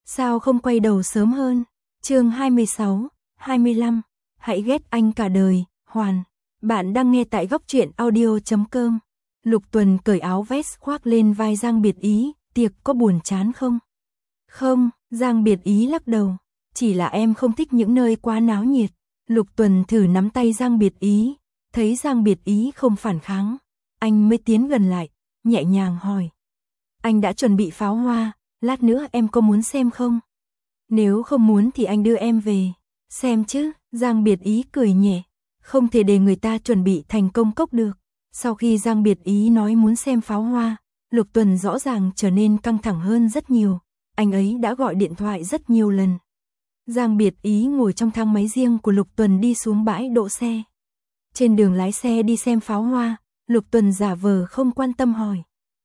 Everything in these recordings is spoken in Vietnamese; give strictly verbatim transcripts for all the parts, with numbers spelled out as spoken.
sao không quay đầu sớm hơn? Chương hai mươi sáu, hai mươi lăm, hãy ghét anh cả đời, Hoàn. Bạn đang nghe tại góc truyện audio chấm com. Lục Tuần cởi áo vest khoác lên vai Giang Biệt Ý, tiệc có buồn chán không? Không, Giang Biệt Ý lắc đầu, chỉ là em không thích những nơi quá náo nhiệt. Lục Tuần thử nắm tay Giang Biệt Ý, thấy Giang Biệt Ý không phản kháng, anh mới tiến gần lại, nhẹ nhàng hỏi. Anh đã chuẩn bị pháo hoa, lát nữa em có muốn xem không? Nếu không muốn thì anh đưa em về, xem chứ, Giang Biệt Ý cười nhẹ, không thể để người ta chuẩn bị thành công cốc được. Sau khi Giang Biệt Ý nói muốn xem pháo hoa, Lục Tuần rõ ràng trở nên căng thẳng hơn rất nhiều, anh ấy đã gọi điện thoại rất nhiều lần. Giang Biệt Ý ngồi trong thang máy riêng của Lục Tuần đi xuống bãi đỗ xe. Trên đường lái xe đi xem pháo hoa, Lục Tuần giả vờ không quan tâm hỏi.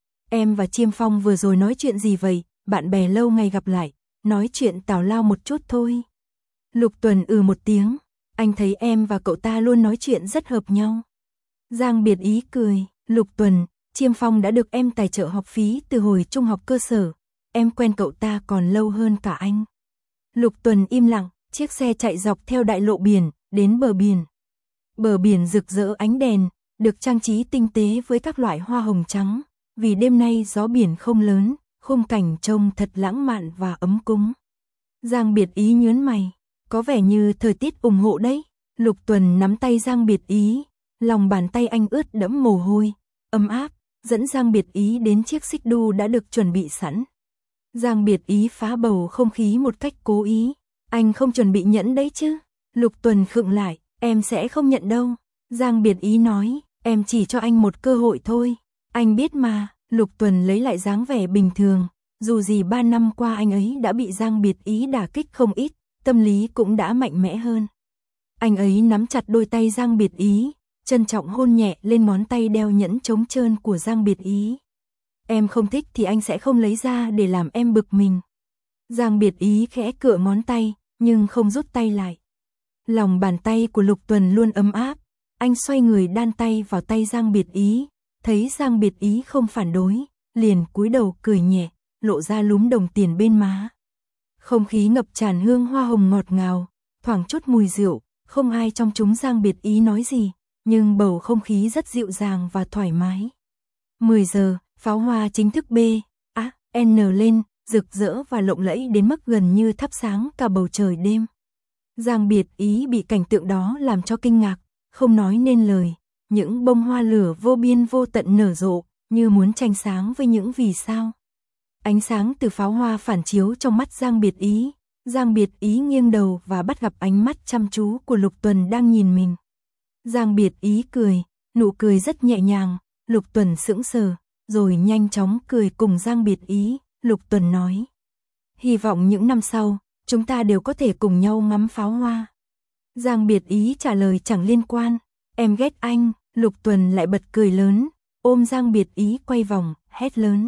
Em và Chiêm Phong vừa rồi nói chuyện gì vậy? Bạn bè lâu ngày gặp lại, nói chuyện tào lao một chút thôi. Lục Tuần ừ một tiếng, anh thấy em và cậu ta luôn nói chuyện rất hợp nhau. Giang Biệt Ý cười, Lục Tuần, Chiêm Phong đã được em tài trợ học phí từ hồi trung học cơ sở, em quen cậu ta còn lâu hơn cả anh. Lục Tuần im lặng, chiếc xe chạy dọc theo đại lộ biển, đến bờ biển. Bờ biển rực rỡ ánh đèn, được trang trí tinh tế với các loại hoa hồng trắng, vì đêm nay gió biển không lớn, khung cảnh trông thật lãng mạn và ấm cúng. Giang Biệt Ý nhướng mày, có vẻ như thời tiết ủng hộ đấy. Lục Tuần nắm tay Giang Biệt Ý, lòng bàn tay anh ướt đẫm mồ hôi, ấm áp, dẫn Giang Biệt Ý đến chiếc xích đu đã được chuẩn bị sẵn. Giang Biệt Ý phá bầu không khí một cách cố ý, anh không chuẩn bị nhẫn đấy chứ? Lục Tuần khựng lại, em sẽ không nhận đâu. Giang Biệt Ý nói, em chỉ cho anh một cơ hội thôi. Anh biết mà. Lục Tuần lấy lại dáng vẻ bình thường, dù gì ba năm qua anh ấy đã bị Giang Biệt Ý đả kích không ít, tâm lý cũng đã mạnh mẽ hơn. Anh ấy nắm chặt đôi tay Giang Biệt Ý, trân trọng hôn nhẹ lên ngón tay đeo nhẫn trống trơn của Giang Biệt Ý. Em không thích thì anh sẽ không lấy ra để làm em bực mình. Giang Biệt Ý khẽ cựa ngón tay, nhưng không rút tay lại. Lòng bàn tay của Lục Tuần luôn ấm áp, anh xoay người đan tay vào tay Giang Biệt Ý, thấy Giang Biệt Ý không phản đối, liền cúi đầu cười nhẹ, lộ ra lúm đồng tiền bên má. Không khí ngập tràn hương hoa hồng ngọt ngào, thoảng chút mùi rượu, không ai trong chúng Giang Biệt Ý nói gì, nhưng bầu không khí rất dịu dàng và thoải mái. mười giờ, pháo hoa chính thức B, A, N lên, rực rỡ và lộng lẫy đến mức gần như thắp sáng cả bầu trời đêm. Giang Biệt Ý bị cảnh tượng đó làm cho kinh ngạc, không nói nên lời. Những bông hoa lửa vô biên vô tận nở rộ, như muốn tranh sáng với những vì sao. Ánh sáng từ pháo hoa phản chiếu trong mắt Giang Biệt Ý. Giang Biệt Ý nghiêng đầu và bắt gặp ánh mắt chăm chú của Lục Tuần đang nhìn mình. Giang Biệt Ý cười, nụ cười rất nhẹ nhàng. Lục Tuần sững sờ, rồi nhanh chóng cười cùng Giang Biệt Ý. Lục Tuần nói, hy vọng những năm sau, chúng ta đều có thể cùng nhau ngắm pháo hoa. Giang Biệt Ý trả lời chẳng liên quan, em ghét anh. Lục Tuần lại bật cười lớn, ôm Giang Biệt Ý quay vòng, hét lớn.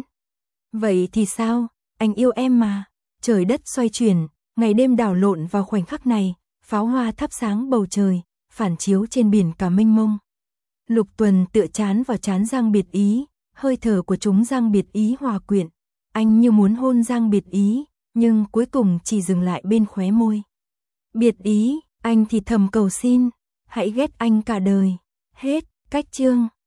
Vậy thì sao, anh yêu em mà. Trời đất xoay chuyển, ngày đêm đảo lộn vào khoảnh khắc này, pháo hoa thắp sáng bầu trời, phản chiếu trên biển cả mênh mông. Lục Tuần tựa trán vào trán Giang Biệt Ý, hơi thở của chúng Giang Biệt Ý hòa quyện. Anh như muốn hôn Giang Biệt Ý, nhưng cuối cùng chỉ dừng lại bên khóe môi. Biệt Ý, anh thì thầm cầu xin, hãy ghét anh cả đời. Hết, cách chương.